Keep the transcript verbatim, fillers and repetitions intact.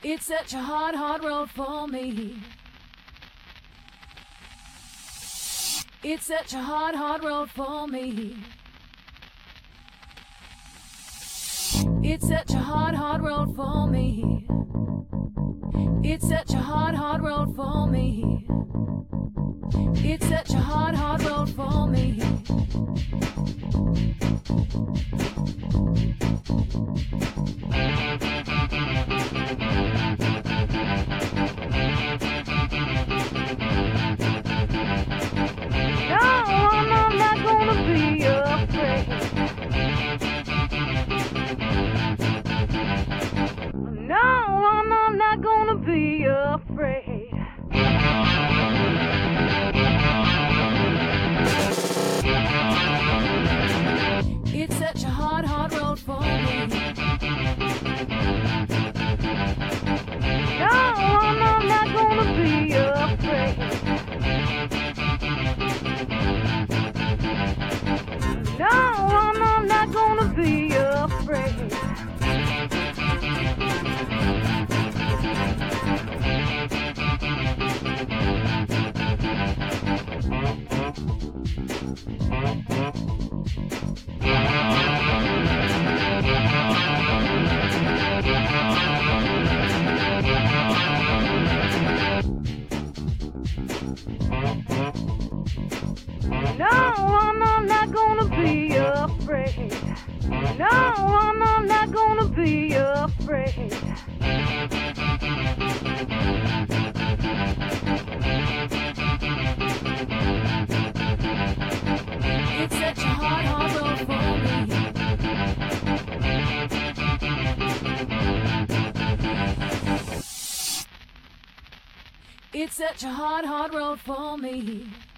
It's such a hard, hard road for me. It's such a hard, hard road for me. It's such a hard, hard road for me. It's such a hard, hard road for me. It's such a hard, hard road for me. Be afraid. It's such a hard, hard road for me. No, I'm not gonna be afraid. No, I'm not gonna be afraid. No, I'm not gonna be afraid. No, I'm not gonna be afraid. It's such a hard, hard road for me. It's such a hard, hard road for me.